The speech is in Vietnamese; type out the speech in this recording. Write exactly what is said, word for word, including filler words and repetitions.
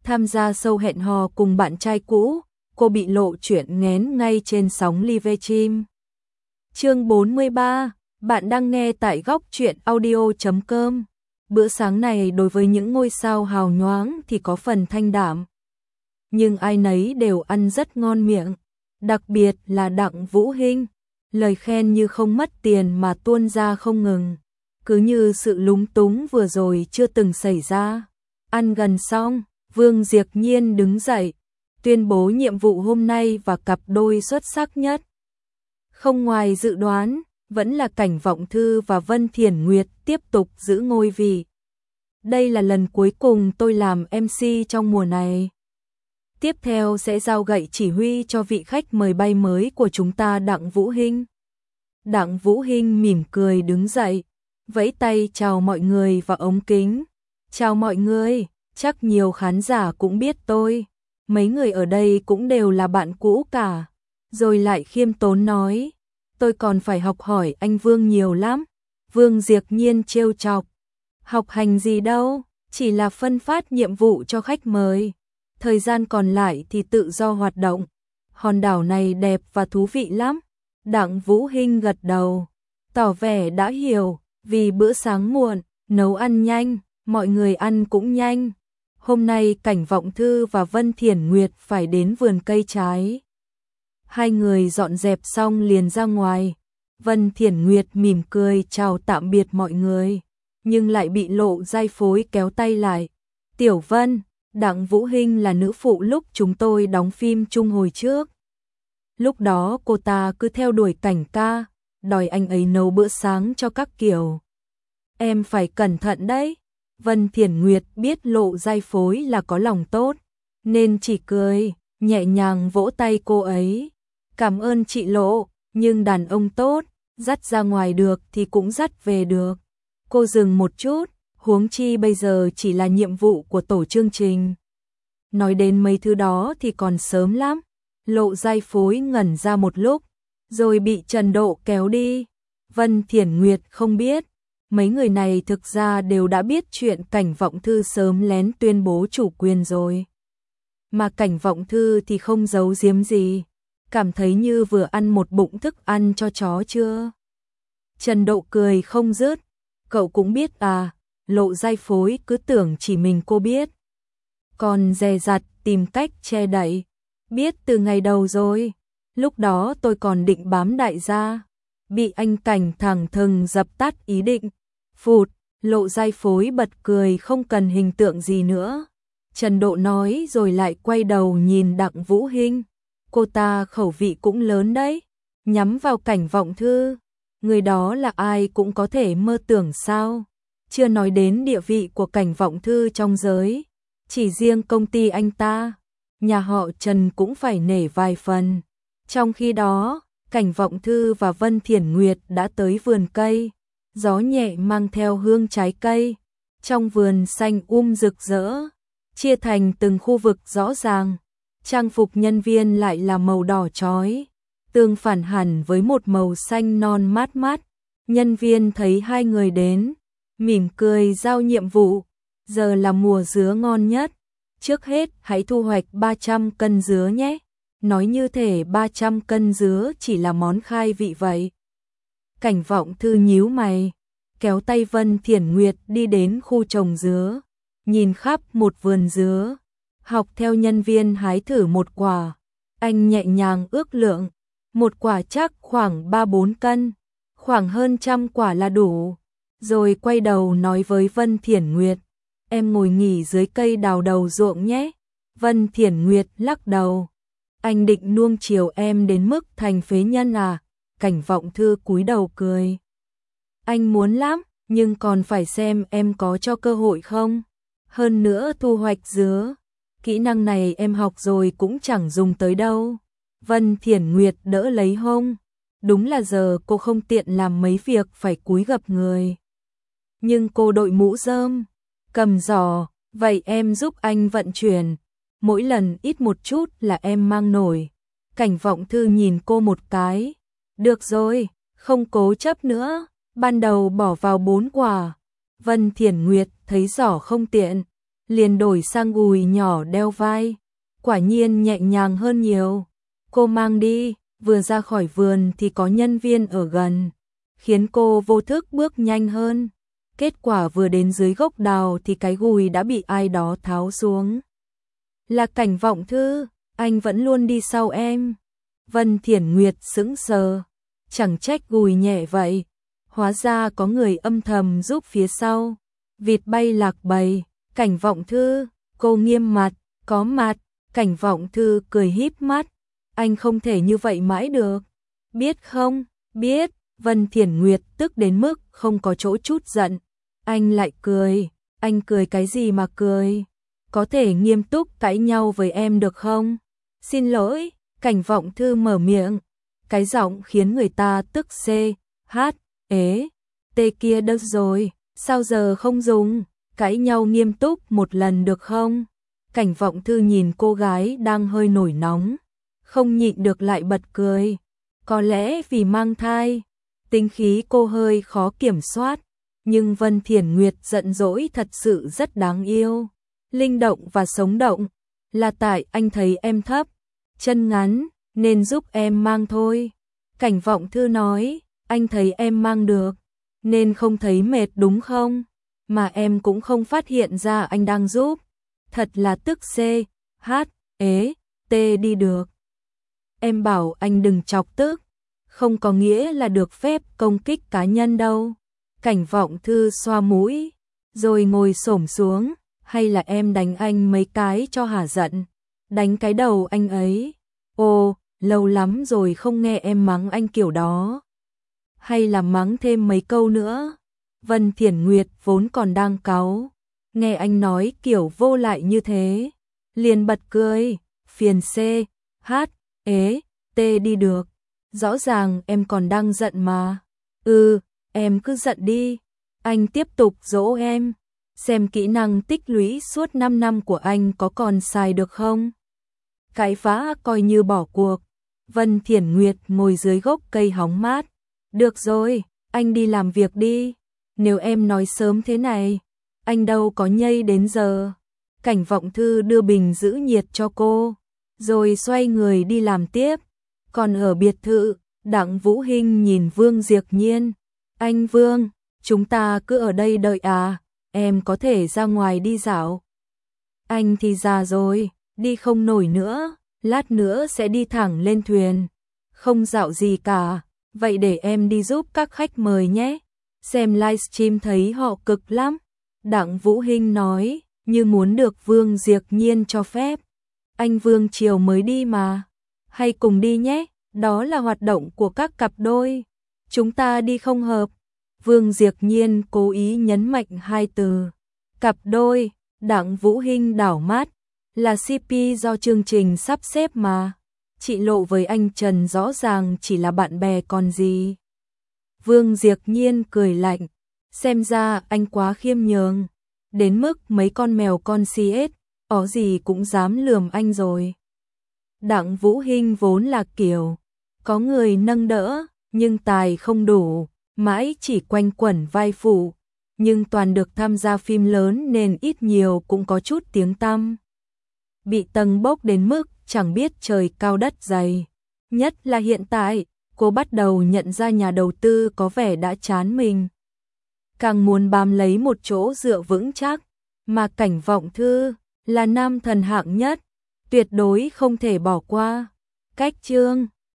Tham gia show hẹn hò cùng bạn trai cũ, cô bị lộ chuyện nghén ngay trên sóng live stream. Chương bốn mươi ba, bạn đang nghe tại góc truyện audio chấm com. Bữa sáng này đối với những ngôi sao hào nhoáng thì có phần thanh đạm. Nhưng ai nấy đều ăn rất ngon miệng, đặc biệt là Đặng Vũ Hinh. Lời khen như không mất tiền mà tuôn ra không ngừng. Cứ như sự lúng túng vừa rồi chưa từng xảy ra. Ăn gần xong, Vương Diệp Nhiên đứng dậy, tuyên bố nhiệm vụ hôm nay và cặp đôi xuất sắc nhất. Không ngoài dự đoán, vẫn là Cảnh Vọng Thư và Vân Thiển Nguyệt tiếp tục giữ ngôi vị. Đây là lần cuối cùng tôi làm em xê trong mùa này. Tiếp theo sẽ giao gậy chỉ huy cho vị khách mời bay mới của chúng ta Đặng Vũ Hinh. Đặng Vũ Hinh mỉm cười đứng dậy, vẫy tay chào mọi người vào ống kính. Chào mọi người, chắc nhiều khán giả cũng biết tôi. Mấy người ở đây cũng đều là bạn cũ cả. Rồi lại khiêm tốn nói, tôi còn phải học hỏi anh Vương nhiều lắm. Vương Diệp Nhiên trêu chọc, học hành gì đâu, chỉ là phân phát nhiệm vụ cho khách mời. Thời gian còn lại thì tự do hoạt động. Hòn đảo này đẹp và thú vị lắm. Đặng Vũ Hinh gật đầu, tỏ vẻ đã hiểu, vì bữa sáng muộn, nấu ăn nhanh, mọi người ăn cũng nhanh. Hôm nay Cảnh Vọng Thư và Vân Thiển Nguyệt phải đến vườn cây trái. Hai người dọn dẹp xong liền ra ngoài. Vân Thiển Nguyệt mỉm cười chào tạm biệt mọi người, nhưng lại bị Lộ Giai Phối kéo tay lại. Tiểu Vân, Đặng Vũ Hinh là nữ phụ lúc chúng tôi đóng phim chung hồi trước. Lúc đó cô ta cứ theo đuổi Cảnh ca, đòi anh ấy nấu bữa sáng cho các kiểu. Em phải cẩn thận đấy. Vân Thiển Nguyệt biết Lộ Giai Phối là có lòng tốt, nên chỉ cười, nhẹ nhàng vỗ tay cô ấy. Cảm ơn chị Lộ, nhưng đàn ông tốt, dắt ra ngoài được thì cũng dắt về được. Cô dừng một chút, huống chi bây giờ chỉ là nhiệm vụ của tổ chương trình. Nói đến mấy thứ đó thì còn sớm lắm. Lộ Giai Phối ngẩn ra một lúc, rồi bị Trần Độ kéo đi. Vân Thiển Nguyệt không biết, mấy người này thực ra đều đã biết chuyện Cảnh Vọng Thư sớm lén tuyên bố chủ quyền rồi. Mà Cảnh Vọng Thư thì không giấu giếm gì, cảm thấy như vừa ăn một bụng thức ăn cho chó chưa. Trần Độ cười không dứt, cậu cũng biết à. Lộ Giai Phối cứ tưởng chỉ mình cô biết, còn dè dặt tìm cách che đậy. Biết từ ngày đầu rồi, lúc đó tôi còn định bám đại gia, bị anh Cảnh thẳng thừng dập tắt ý định. Phụt, Lộ Giai Phối bật cười không cần hình tượng gì nữa. Trần Độ nói rồi lại quay đầu nhìn Đặng Vũ Hinh. Cô ta khẩu vị cũng lớn đấy, nhắm vào Cảnh Vọng Thư. Người đó là ai cũng có thể mơ tưởng sao. Chưa nói đến địa vị của Cảnh Vọng Thư trong giới, chỉ riêng công ty anh ta, nhà họ Trần cũng phải nể vài phần. Trong khi đó, Cảnh Vọng Thư và Vân Thiển Nguyệt đã tới vườn cây. Gió nhẹ mang theo hương trái cây. Trong vườn xanh um rực rỡ, chia thành từng khu vực rõ ràng. Trang phục nhân viên lại là màu đỏ chói, tương phản hẳn với một màu xanh non mát mát. Nhân viên thấy hai người đến, mỉm cười giao nhiệm vụ. Giờ là mùa dứa ngon nhất. Trước hết hãy thu hoạch ba trăm cân dứa nhé. Nói như thể ba trăm cân dứa chỉ là món khai vị vậy. Cảnh Vọng Thư nhíu mày, kéo tay Vân Thiển Nguyệt đi đến khu trồng dứa, nhìn khắp một vườn dứa, học theo nhân viên hái thử một quả. Anh nhẹ nhàng ước lượng, một quả chắc khoảng ba bốn cân, khoảng hơn trăm quả là đủ. Rồi quay đầu nói với Vân Thiển Nguyệt, em ngồi nghỉ dưới cây đào đầu ruộng nhé. Vân Thiển Nguyệt lắc đầu, anh định nuông chiều em đến mức thành phế nhân à? Cảnh Vọng Thư cúi đầu cười, anh muốn lắm, nhưng còn phải xem em có cho cơ hội không. Hơn nữa thu hoạch dứa, kỹ năng này em học rồi cũng chẳng dùng tới đâu. Vân Thiển Nguyệt đỡ lấy hông, đúng là giờ cô không tiện làm mấy việc phải cúi gập người. Nhưng cô đội mũ rơm, cầm giỏ, vậy em giúp anh vận chuyển, mỗi lần ít một chút là em mang nổi. Cảnh Vọng Thư nhìn cô một cái, được rồi, không cố chấp nữa, ban đầu bỏ vào bốn quả. Vân Thiển Nguyệt thấy giỏ không tiện, liền đổi sang gùi nhỏ đeo vai, quả nhiên nhẹ nhàng hơn nhiều. Cô mang đi, vừa ra khỏi vườn thì có nhân viên ở gần, khiến cô vô thức bước nhanh hơn. Kết quả vừa đến dưới gốc đào thì cái gùi đã bị ai đó tháo xuống. Là Cảnh Vọng Thư, anh vẫn luôn đi sau em. Vân Thiển Nguyệt sững sờ, chẳng trách gùi nhẹ vậy, hóa ra có người âm thầm giúp phía sau. Vịt bay lạc bầy, Cảnh Vọng Thư, cô nghiêm mặt, có mặt. Cảnh Vọng Thư cười híp mắt, anh không thể như vậy mãi được. Biết không, biết. Vân Thiển Nguyệt tức đến mức không có chỗ chút giận. Anh lại cười, anh cười cái gì mà cười? Có thể nghiêm túc cãi nhau với em được không? Xin lỗi, Cảnh Vọng Thư mở miệng. Cái giọng khiến người ta tức xê, hát, ế, tê kia đâu rồi, sao giờ không dùng? Cãi nhau nghiêm túc một lần được không? Cảnh Vọng Thư nhìn cô gái đang hơi nổi nóng, không nhịn được lại bật cười. Có lẽ vì mang thai, tính khí cô hơi khó kiểm soát, nhưng Vân Thiển Nguyệt giận dỗi thật sự rất đáng yêu, linh động và sống động. Là tại anh thấy em thấp, chân ngắn, nên giúp em mang thôi. Cảnh Vọng Thư nói, anh thấy em mang được, nên không thấy mệt đúng không? Mà em cũng không phát hiện ra anh đang giúp. Thật là tức xê, hát, ế, tê đi được. Em bảo anh đừng chọc tức, không có nghĩa là được phép công kích cá nhân đâu. Cảnh Vọng Thư xoa mũi, rồi ngồi xổm xuống, hay là em đánh anh mấy cái cho hả giận, đánh cái đầu anh ấy. Ồ, lâu lắm rồi không nghe em mắng anh kiểu đó. Hay là mắng thêm mấy câu nữa. Vân Thiển Nguyệt vốn còn đang cáu, nghe anh nói kiểu vô lại như thế, liền bật cười, phiền xê, hát, ế, tê đi được. Rõ ràng em còn đang giận mà. Ừ, em cứ giận đi. Anh tiếp tục dỗ em, xem kỹ năng tích lũy suốt năm năm của anh có còn xài được không. Cãi vã coi như bỏ cuộc. Vân Thiển Nguyệt ngồi dưới gốc cây hóng mát. Được rồi, anh đi làm việc đi. Nếu em nói sớm thế này, anh đâu có nhây đến giờ. Cảnh Vọng Thư đưa bình giữ nhiệt cho cô, rồi xoay người đi làm tiếp. Còn ở biệt thự, Đặng Vũ Hinh nhìn Vương Diệc Nhiên. Anh Vương, chúng ta cứ ở đây đợi à, em có thể ra ngoài đi dạo. Anh thì già rồi, đi không nổi nữa, lát nữa sẽ đi thẳng lên thuyền. Không dạo gì cả, vậy để em đi giúp các khách mời nhé. Xem livestream thấy họ cực lắm. Đặng Vũ Hinh nói, như muốn được Vương Diệc Nhiên cho phép. Anh Vương chiều mới đi mà. Hay cùng đi nhé, đó là hoạt động của các cặp đôi. Chúng ta đi không hợp. Vương Diệc Nhiên cố ý nhấn mạnh hai từ. Cặp đôi, Đặng Vũ Hinh đảo mắt. Là xê pê do chương trình sắp xếp mà. Chị Lộ với anh Trần rõ ràng chỉ là bạn bè còn gì. Vương Diệc Nhiên cười lạnh. Xem ra anh quá khiêm nhường. Đến mức mấy con mèo con xê ét, ó gì cũng dám lườm anh rồi. Đặng Vũ Hinh vốn là kiểu có người nâng đỡ, nhưng tài không đủ, mãi chỉ quanh quẩn vai phụ, nhưng toàn được tham gia phim lớn nên ít nhiều cũng có chút tiếng tăm. Bị tầng bốc đến mức chẳng biết trời cao đất dày. Nhất là hiện tại, cô bắt đầu nhận ra nhà đầu tư có vẻ đã chán mình. Càng muốn bám lấy một chỗ dựa vững chắc, mà Cảnh Vọng Thư là nam thần hạng nhất, tuyệt đối không thể bỏ qua. Cách chương